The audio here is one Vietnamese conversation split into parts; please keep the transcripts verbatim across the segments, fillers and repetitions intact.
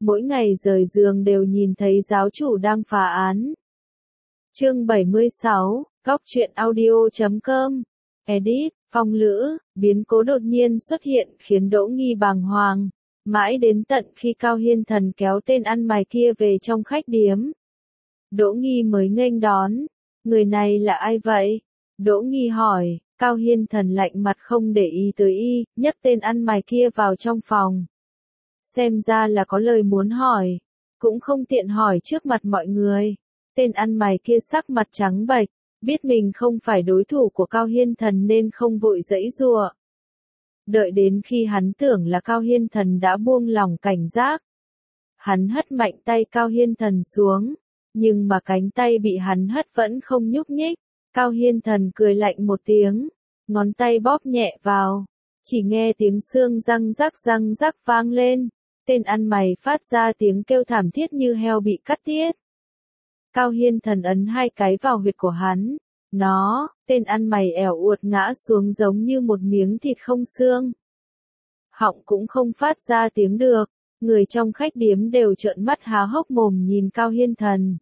mỗi ngày rời giường đều nhìn thấy giáo chủ đang phá án. Chương bảy mươi sáu, Góc truyện audio chấm com. Edit, Phong Lữ, biến cố đột nhiên xuất hiện khiến Đỗ Nghi bàng hoàng. Mãi đến tận khi Cao Hiên Thần kéo tên ăn mày kia về trong khách điếm, Đỗ Nghi mới nghênh đón. Người này là ai vậy? Đỗ Nghi hỏi. Cao Hiên Thần lạnh mặt không để ý tới y, nhấc tên ăn mày kia vào trong phòng. Xem ra là có lời muốn hỏi, cũng không tiện hỏi trước mặt mọi người. Tên ăn mày kia sắc mặt trắng bệch, biết mình không phải đối thủ của Cao Hiên Thần nên không vội giãy giụa. Đợi đến khi hắn tưởng là Cao Hiên Thần đã buông lỏng cảnh giác, hắn hất mạnh tay Cao Hiên Thần xuống, nhưng mà cánh tay bị hắn hất vẫn không nhúc nhích. Cao Hiên Thần cười lạnh một tiếng, ngón tay bóp nhẹ vào, chỉ nghe tiếng xương răng rắc răng rắc vang lên, tên ăn mày phát ra tiếng kêu thảm thiết như heo bị cắt tiết. Cao Hiên Thần ấn hai cái vào huyệt của hắn, nó, tên ăn mày ẻo uột ngã xuống giống như một miếng thịt không xương. Họng cũng không phát ra tiếng được, người trong khách điếm đều trợn mắt há hốc mồm nhìn Cao Hiên Thần.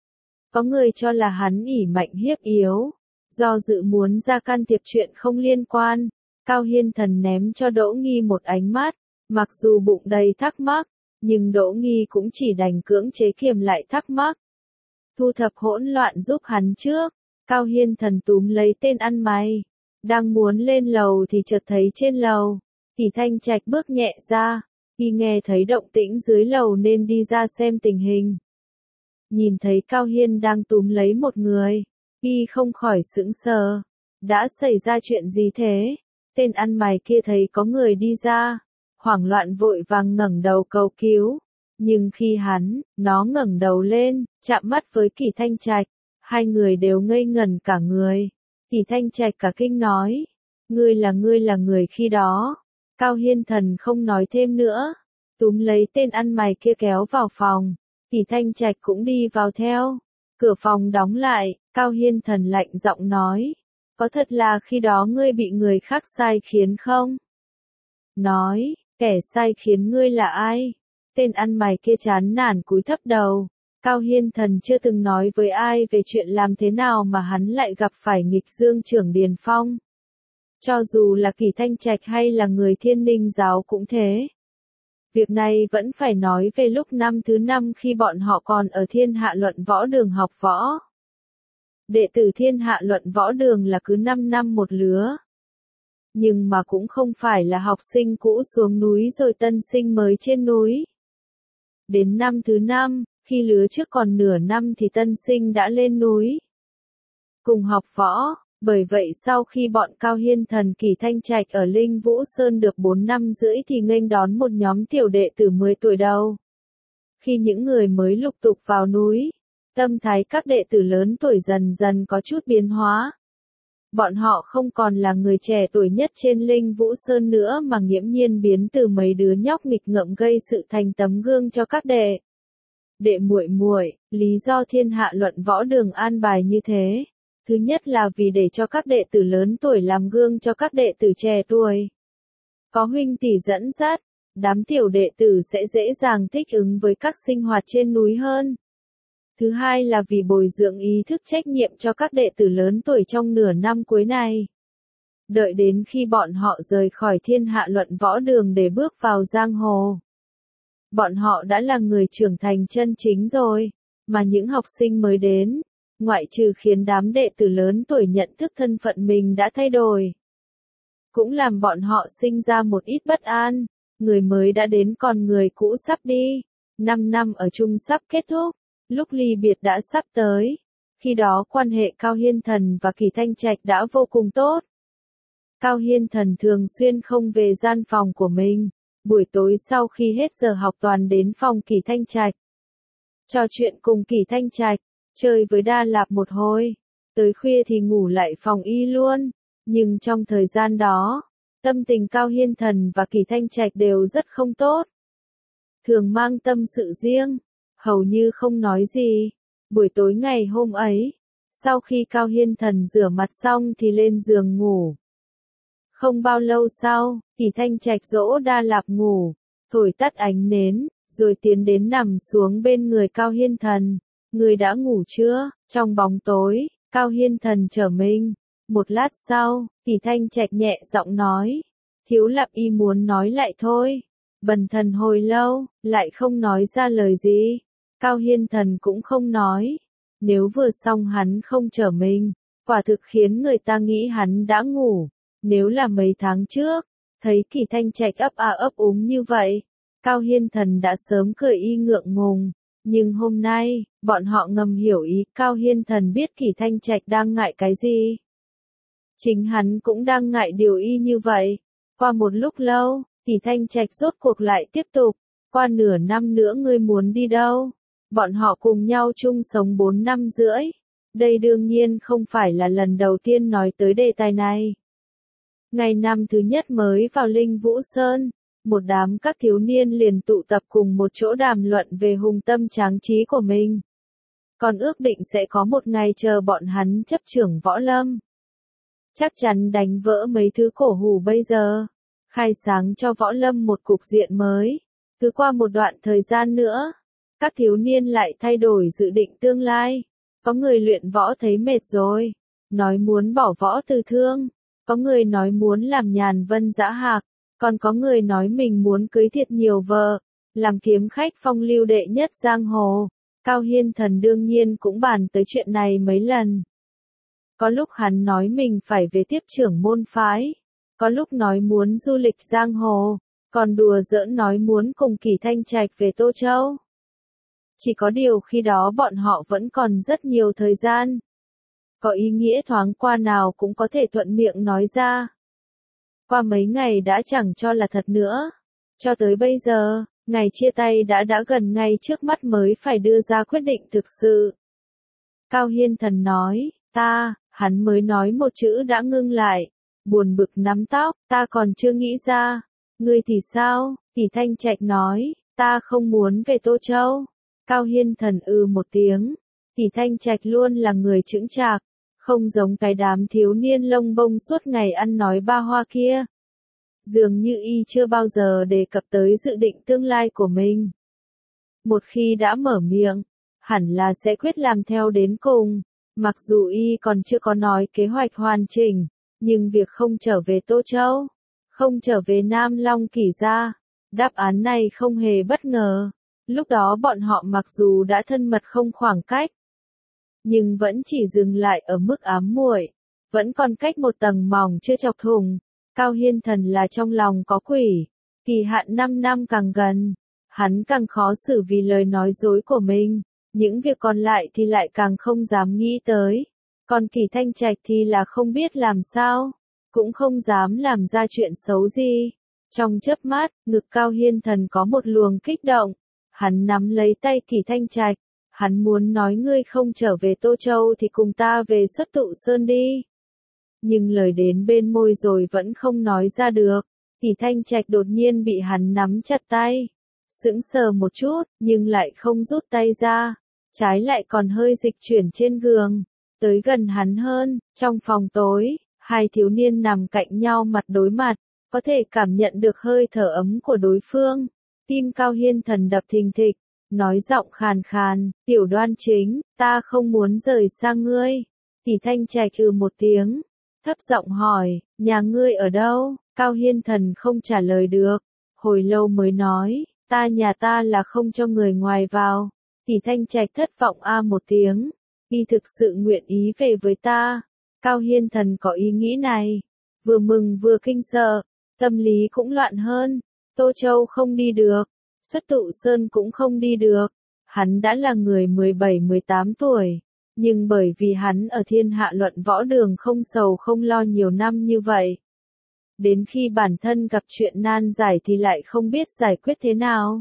Có người cho là hắn ỷ mạnh hiếp yếu, do dự muốn ra can thiệp chuyện không liên quan. Cao Hiên Thần ném cho Đỗ Nghi một ánh mắt, mặc dù bụng đầy thắc mắc, nhưng Đỗ Nghi cũng chỉ đành cưỡng chế kiềm lại thắc mắc. Thu thập hỗn loạn giúp hắn trước, Cao Hiên Thần túm lấy tên ăn mày, đang muốn lên lầu thì chợt thấy trên lầu, Kỳ Thanh Trạch bước nhẹ ra, y nghe thấy động tĩnh dưới lầu nên đi ra xem tình hình. Nhìn thấy Cao Hiên đang túm lấy một người, y không khỏi sững sờ. Đã xảy ra chuyện gì thế? Tên ăn mày kia thấy có người đi ra, hoảng loạn vội vàng ngẩng đầu cầu cứu. Nhưng khi hắn, nó ngẩng đầu lên, chạm mắt với Kỳ Thanh Trạch, hai người đều ngây ngẩn cả người. Kỳ Thanh Trạch cả kinh nói, ngươi là ngươi là người khi đó. Cao Hiên Thần không nói thêm nữa, túm lấy tên ăn mày kia kéo vào phòng. Kỳ Thanh Trạch cũng đi vào theo. Cửa phòng đóng lại, Cao Hiên Thần lạnh giọng nói, có thật là khi đó ngươi bị người khác sai khiến không? Nói, kẻ sai khiến ngươi là ai? Tên ăn mày kia chán nản cúi thấp đầu. Cao Hiên Thần chưa từng nói với ai về chuyện làm thế nào mà hắn lại gặp phải nghịch dương trưởng Điền Phong. Cho dù là Kỳ Thanh Trạch hay là người Thiên Ninh giáo cũng thế. Việc này vẫn phải nói về lúc năm thứ năm khi bọn họ còn ở Thiên Hạ Luận Võ Đường học võ. Đệ tử Thiên Hạ Luận Võ Đường là cứ năm năm một lứa. Nhưng mà cũng không phải là học sinh cũ xuống núi rồi tân sinh mới trên núi. Đến năm thứ năm, khi lứa trước còn nửa năm thì tân sinh đã lên núi. Cùng học võ. Bởi vậy sau khi bọn Cao Hiên Thần Kỳ Thanh Trạch ở Linh Vũ Sơn được bốn năm rưỡi thì nghênh đón một nhóm tiểu đệ tử mười tuổi đầu. Khi những người mới lục tục vào núi, tâm thái các đệ tử lớn tuổi dần dần có chút biến hóa. Bọn họ không còn là người trẻ tuổi nhất trên Linh Vũ Sơn nữa mà nghiễm nhiên biến từ mấy đứa nhóc nghịch ngợm gây sự thành tấm gương cho các đệ. Đệ muội muội, lý do Thiên Hạ Luận Võ Đường an bài như thế. Thứ nhất là vì để cho các đệ tử lớn tuổi làm gương cho các đệ tử trẻ tuổi. Có huynh tỷ dẫn dắt, đám tiểu đệ tử sẽ dễ dàng thích ứng với các sinh hoạt trên núi hơn. Thứ hai là vì bồi dưỡng ý thức trách nhiệm cho các đệ tử lớn tuổi trong nửa năm cuối này. Đợi đến khi bọn họ rời khỏi Thiên Hạ Luận Võ Đường để bước vào giang hồ. Bọn họ đã là người trưởng thành chân chính rồi, mà những học sinh mới đến, ngoại trừ khiến đám đệ tử lớn tuổi nhận thức thân phận mình đã thay đổi, cũng làm bọn họ sinh ra một ít bất an. Người mới đã đến còn người cũ sắp đi. Năm năm ở chung sắp kết thúc, lúc ly biệt đã sắp tới. Khi đó quan hệ Cao Hiên Thần và Kỳ Thanh Trạch đã vô cùng tốt. Cao Hiên Thần thường xuyên không về gian phòng của mình, buổi tối sau khi hết giờ học toàn đến phòng Kỳ Thanh Trạch, trò chuyện cùng Kỳ Thanh Trạch, chơi với Đa Lạp một hồi, tới khuya thì ngủ lại phòng y luôn. Nhưng trong thời gian đó, tâm tình Cao Hiên Thần và Kỳ Thanh Trạch đều rất không tốt. Thường mang tâm sự riêng, hầu như không nói gì. Buổi tối ngày hôm ấy, sau khi Cao Hiên Thần rửa mặt xong thì lên giường ngủ. Không bao lâu sau, Kỳ Thanh Trạch dỗ Đa Lạp ngủ, thổi tắt ánh nến, rồi tiến đến nằm xuống bên người Cao Hiên Thần. Người đã ngủ chưa? Trong bóng tối, Cao Hiên Thần trở mình. Một lát sau, Kỳ Thanh Trạch nhẹ giọng nói. Thiếu Lạp Y muốn nói lại thôi. Bần thần hồi lâu, lại không nói ra lời gì. Cao Hiên Thần cũng không nói. Nếu vừa xong hắn không trở mình, quả thực khiến người ta nghĩ hắn đã ngủ. Nếu là mấy tháng trước, thấy Kỳ Thanh Trạch ấp a ấp úng như vậy, Cao Hiên Thần đã sớm cười y ngượng ngùng. Nhưng hôm nay, bọn họ ngầm hiểu ý Cao Hiên Thần biết Kỳ Thanh Trạch đang ngại cái gì. Chính hắn cũng đang ngại điều y như vậy. Qua một lúc lâu, Kỳ Thanh Trạch rốt cuộc lại tiếp tục. Qua nửa năm nữa ngươi muốn đi đâu? Bọn họ cùng nhau chung sống bốn năm rưỡi. Đây đương nhiên không phải là lần đầu tiên nói tới đề tài này. Ngày năm thứ nhất mới vào Linh Vũ Sơn, một đám các thiếu niên liền tụ tập cùng một chỗ đàm luận về hùng tâm tráng trí của mình. Còn ước định sẽ có một ngày chờ bọn hắn chấp trưởng võ lâm. Chắc chắn đánh vỡ mấy thứ cổ hủ bây giờ. Khai sáng cho võ lâm một cục diện mới. Cứ qua một đoạn thời gian nữa, các thiếu niên lại thay đổi dự định tương lai. Có người luyện võ thấy mệt rồi, nói muốn bỏ võ từ thương. Có người nói muốn làm nhàn vân dã hạc. Còn có người nói mình muốn cưới thiệt nhiều vợ, làm kiếm khách phong lưu đệ nhất giang hồ. Cao Hiên Thần đương nhiên cũng bàn tới chuyện này mấy lần. Có lúc hắn nói mình phải về tiếp trưởng môn phái. Có lúc nói muốn du lịch giang hồ. Còn đùa giỡn nói muốn cùng Kỳ Thanh Trạch về Tô Châu. Chỉ có điều khi đó bọn họ vẫn còn rất nhiều thời gian. Có ý nghĩa thoáng qua nào cũng có thể thuận miệng nói ra. Qua mấy ngày đã chẳng cho là thật nữa. Cho tới bây giờ, ngày chia tay đã đã gần ngay trước mắt mới phải đưa ra quyết định thực sự. Cao Hiên Thần nói, ta, hắn mới nói một chữ đã ngưng lại. Buồn bực nắm tóc, ta còn chưa nghĩ ra. Ngươi thì sao? Kỳ Thanh Trạch nói, ta không muốn về Tô Châu. Cao Hiên Thần ư một tiếng. Kỳ Thanh Trạch luôn là người chững chạc. Không giống cái đám thiếu niên lông bông suốt ngày ăn nói ba hoa kia. Dường như y chưa bao giờ đề cập tới dự định tương lai của mình. Một khi đã mở miệng, hẳn là sẽ quyết làm theo đến cùng. Mặc dù y còn chưa có nói kế hoạch hoàn chỉnh, nhưng việc không trở về Tô Châu, không trở về Nam Long Kỷ gia, đáp án này không hề bất ngờ. Lúc đó bọn họ mặc dù đã thân mật không khoảng cách, nhưng vẫn chỉ dừng lại ở mức ám muội, vẫn còn cách một tầng mỏng chưa chọc thủng. Cao Hiên Thần là trong lòng có quỷ, kỳ hạn năm năm càng gần, hắn càng khó xử vì lời nói dối của mình, những việc còn lại thì lại càng không dám nghĩ tới. Còn Kỳ Thanh Trạch thì là không biết làm sao, cũng không dám làm ra chuyện xấu gì. Trong chớp mắt, ngực Cao Hiên Thần có một luồng kích động, hắn nắm lấy tay Kỳ Thanh Trạch. Hắn muốn nói ngươi không trở về Tô Châu thì cùng ta về Xuất Tụ Sơn đi. Nhưng lời đến bên môi rồi vẫn không nói ra được. Kỳ Thanh Trạch đột nhiên bị hắn nắm chặt tay. Sững sờ một chút, nhưng lại không rút tay ra. Trái lại còn hơi dịch chuyển trên giường. Tới gần hắn hơn, trong phòng tối, hai thiếu niên nằm cạnh nhau mặt đối mặt. Có thể cảm nhận được hơi thở ấm của đối phương. Tim Cao Hiên Thần đập thình thịch. Nói giọng khàn khàn, Tiểu Đoan Chính, ta không muốn rời xa ngươi. Kỳ Thanh Trạch ừ một tiếng, thấp giọng hỏi, nhà ngươi ở đâu? Cao Hiên Thần không trả lời được, hồi lâu mới nói, ta nhà ta là không cho người ngoài vào. Kỳ Thanh Trạch thất vọng a một tiếng, y thực sự nguyện ý về với ta. Cao Hiên Thần có ý nghĩ này, vừa mừng vừa kinh sợ, tâm lý cũng loạn hơn. Tô Châu không đi được. Xuất Tụ Sơn cũng không đi được. Hắn đã là người mười bảy mười tám tuổi, nhưng bởi vì hắn ở thiên hạ luận võ đường không sầu không lo nhiều năm như vậy. Đến khi bản thân gặp chuyện nan giải thì lại không biết giải quyết thế nào.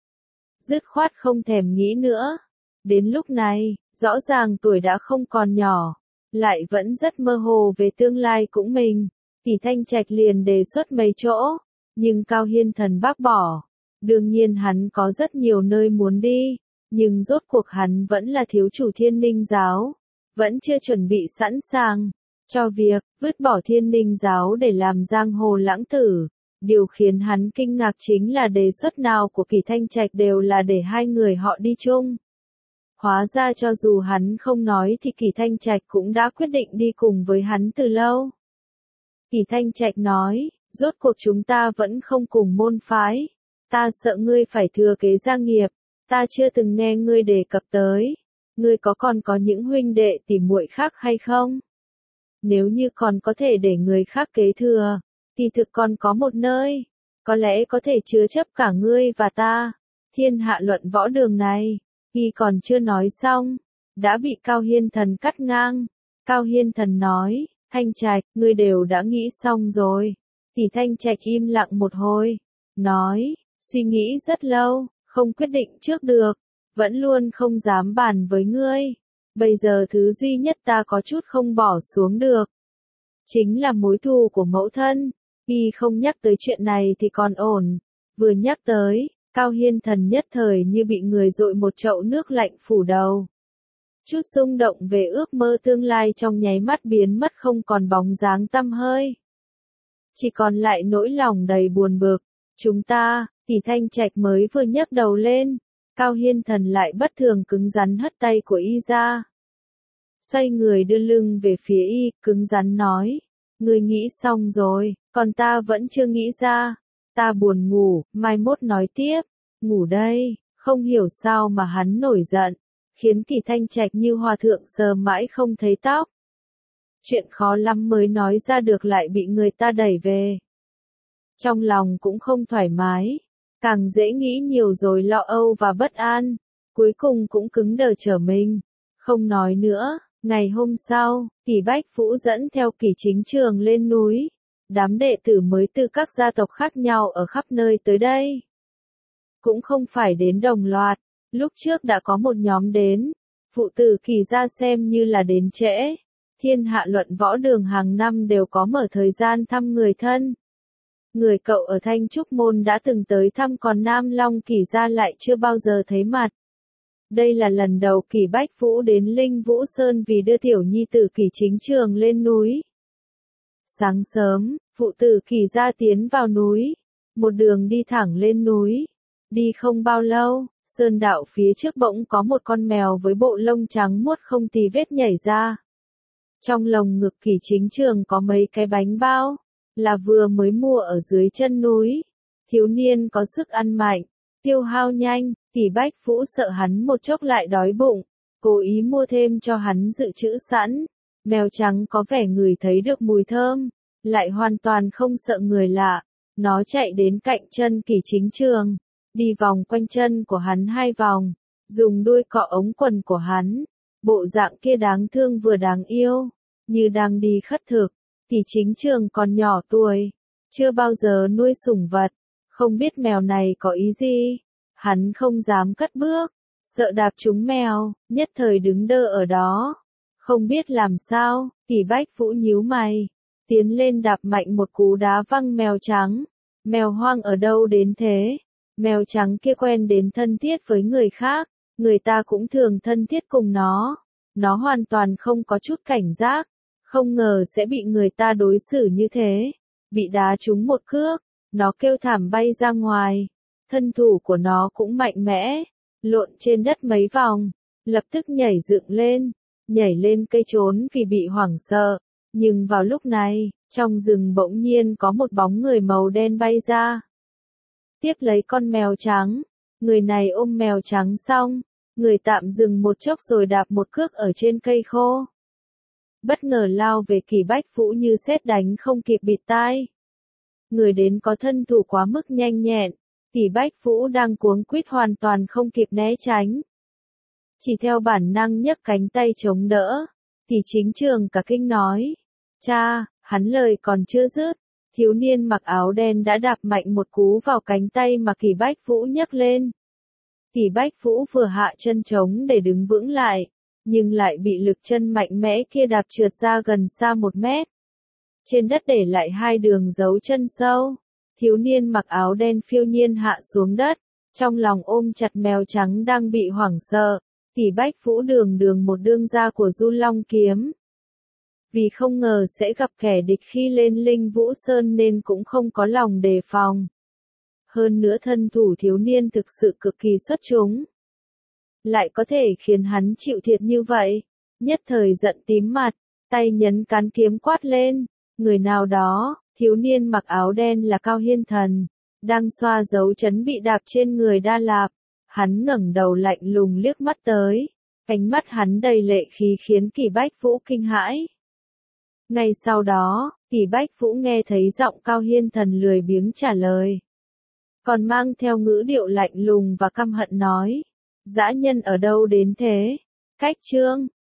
Dứt khoát không thèm nghĩ nữa. Đến lúc này, rõ ràng tuổi đã không còn nhỏ, lại vẫn rất mơ hồ về tương lai của mình. Kỳ Thanh Trạch liền đề xuất mấy chỗ, nhưng Cao Hiên Thần bác bỏ. Đương nhiên hắn có rất nhiều nơi muốn đi, nhưng rốt cuộc hắn vẫn là thiếu chủ Thiên Ninh giáo, vẫn chưa chuẩn bị sẵn sàng cho việc vứt bỏ Thiên Ninh giáo để làm giang hồ lãng tử. Điều khiến hắn kinh ngạc chính là đề xuất nào của Kỳ Thanh Trạch đều là để hai người họ đi chung. Hóa ra cho dù hắn không nói thì Kỳ Thanh Trạch cũng đã quyết định đi cùng với hắn từ lâu. Kỳ Thanh Trạch nói, rốt cuộc chúng ta vẫn không cùng môn phái. Ta sợ ngươi phải thừa kế gia nghiệp. Ta chưa từng nghe ngươi đề cập tới. Ngươi có còn có những huynh đệ tỉ muội khác hay không? Nếu như còn có thể để người khác kế thừa, thì thực còn có một nơi, có lẽ có thể chứa chấp cả ngươi và ta. Thiên hạ luận võ đường này, khi còn chưa nói xong, đã bị Cao Hiên Thần cắt ngang. Cao Hiên Thần nói, Thanh Trạch, ngươi đều đã nghĩ xong rồi. Thì Thanh Trạch im lặng một hồi, nói, suy nghĩ rất lâu, không quyết định trước được, vẫn luôn không dám bàn với ngươi. Bây giờ thứ duy nhất ta có chút không bỏ xuống được, chính là mối thù của mẫu thân. Khi không nhắc tới chuyện này thì còn ổn, vừa nhắc tới, Cao Hiên Thần nhất thời như bị người dội một chậu nước lạnh phủ đầu. Chút rung động về ước mơ tương lai trong nháy mắt biến mất không còn bóng dáng tăm hơi. Chỉ còn lại nỗi lòng đầy buồn bực. Chúng ta, thì Thanh Trạch mới vừa nhấc đầu lên, Cao Hiên Thần lại bất thường cứng rắn hất tay của y ra. Xoay người đưa lưng về phía y, cứng rắn nói, ngươi nghĩ xong rồi, còn ta vẫn chưa nghĩ ra. Ta buồn ngủ, mai mốt nói tiếp. Ngủ đây. Không hiểu sao mà hắn nổi giận, khiến Kỳ Thanh Trạch như hòa thượng sờ mãi không thấy tóc. Chuyện khó lắm mới nói ra được lại bị người ta đẩy về. Trong lòng cũng không thoải mái, càng dễ nghĩ nhiều rồi lo âu và bất an, cuối cùng cũng cứng đờ trở mình, không nói nữa. Ngày hôm sau, Kỳ Bách Vũ dẫn theo Kỳ Chính Trường lên núi, đám đệ tử mới từ các gia tộc khác nhau ở khắp nơi tới đây. Cũng không phải đến đồng loạt, lúc trước đã có một nhóm đến, phụ tử Kỳ gia xem như là đến trễ. Thiên hạ luận võ đường hàng năm đều có mở thời gian thăm người thân. Người cậu ở Thanh Trúc Môn đã từng tới thăm, còn Nam Long Kỳ gia lại chưa bao giờ thấy mặt. Đây là lần đầu Kỳ Bách Vũ đến Linh Vũ Sơn vì đưa tiểu nhi tử Kỳ Chính Trường lên núi. Sáng sớm, phụ tử Kỳ gia tiến vào núi, một đường đi thẳng lên núi. Đi không bao lâu, sơn đạo phía trước bỗng có một con mèo với bộ lông trắng muốt không tì vết nhảy ra. Trong lồng ngực Kỳ Chính Trường có mấy cái bánh bao, là vừa mới mua ở dưới chân núi. Thiếu niên có sức ăn mạnh, tiêu hao nhanh, Kỳ Bách Vũ sợ hắn một chốc lại đói bụng, cố ý mua thêm cho hắn dự trữ sẵn. Mèo trắng có vẻ ngửi thấy được mùi thơm, lại hoàn toàn không sợ người lạ. Nó chạy đến cạnh chân Kỳ Chính Trường, đi vòng quanh chân của hắn hai vòng, dùng đuôi cọ ống quần của hắn. Bộ dạng kia đáng thương vừa đáng yêu, như đang đi khất thực. Kỳ Chính Trường còn nhỏ tuổi, chưa bao giờ nuôi sủng vật, không biết mèo này có ý gì. Hắn không dám cất bước, sợ đạp trúng mèo, nhất thời đứng đơ ở đó. Không biết làm sao, Kỳ Bách Vũ nhíu mày, tiến lên đạp mạnh một cú đá văng mèo trắng. Mèo hoang ở đâu đến thế? Mèo trắng kia quen đến thân thiết với người khác, người ta cũng thường thân thiết cùng nó. Nó hoàn toàn không có chút cảnh giác, không ngờ sẽ bị người ta đối xử như thế. Bị đá trúng một cước, nó kêu thảm bay ra ngoài. Thân thủ của nó cũng mạnh mẽ, lộn trên đất mấy vòng, lập tức nhảy dựng lên, nhảy lên cây trốn vì bị hoảng sợ. Nhưng vào lúc này, trong rừng bỗng nhiên có một bóng người màu đen bay ra. Tiếp lấy con mèo trắng, người này ôm mèo trắng xong, người tạm dừng một chốc rồi đạp một cước ở trên cây khô. Bất ngờ lao về Kỳ Bách Vũ như sét đánh không kịp bịt tai. Người đến có thân thủ quá mức nhanh nhẹn, Kỳ Bách Vũ đang cuống quýt hoàn toàn không kịp né tránh. Chỉ theo bản năng nhấc cánh tay chống đỡ. Kỳ Chính Trường cả kinh nói, cha, hắn lời còn chưa dứt. Thiếu niên mặc áo đen đã đạp mạnh một cú vào cánh tay mà Kỳ Bách Vũ nhấc lên. Kỳ Bách Vũ vừa hạ chân trống để đứng vững lại, nhưng lại bị lực chân mạnh mẽ kia đạp trượt ra gần xa một mét. Trên đất để lại hai đường dấu chân sâu. Thiếu niên mặc áo đen phiêu nhiên hạ xuống đất, trong lòng ôm chặt mèo trắng đang bị hoảng sợ. Kỳ Bách Vũ đường đường một đương gia của Du Long Kiếm. vì không ngờ sẽ gặp kẻ địch khi lên Linh Vũ Sơn nên cũng không có lòng đề phòng. Hơn nữa thân thủ thiếu niên thực sự cực kỳ xuất chúng. Lại có thể khiến hắn chịu thiệt như vậy. Nhất thời giận tím mặt, tay nhấn cán kiếm quát lên. Người nào đó, thiếu niên mặc áo đen là Cao Hiên Thần, đang xoa dấu chấn bị đạp trên người Đa Lạp. Hắn ngẩng đầu lạnh lùng liếc mắt tới. Ánh mắt hắn đầy lệ khí khiến Kỷ Bách Vũ kinh hãi. Ngay sau đó, Kỷ Bách Vũ nghe thấy giọng Cao Hiên Thần lười biếng trả lời. Còn mang theo ngữ điệu lạnh lùng và căm hận nói. Dã nhân ở đâu đến thế? Cách trương,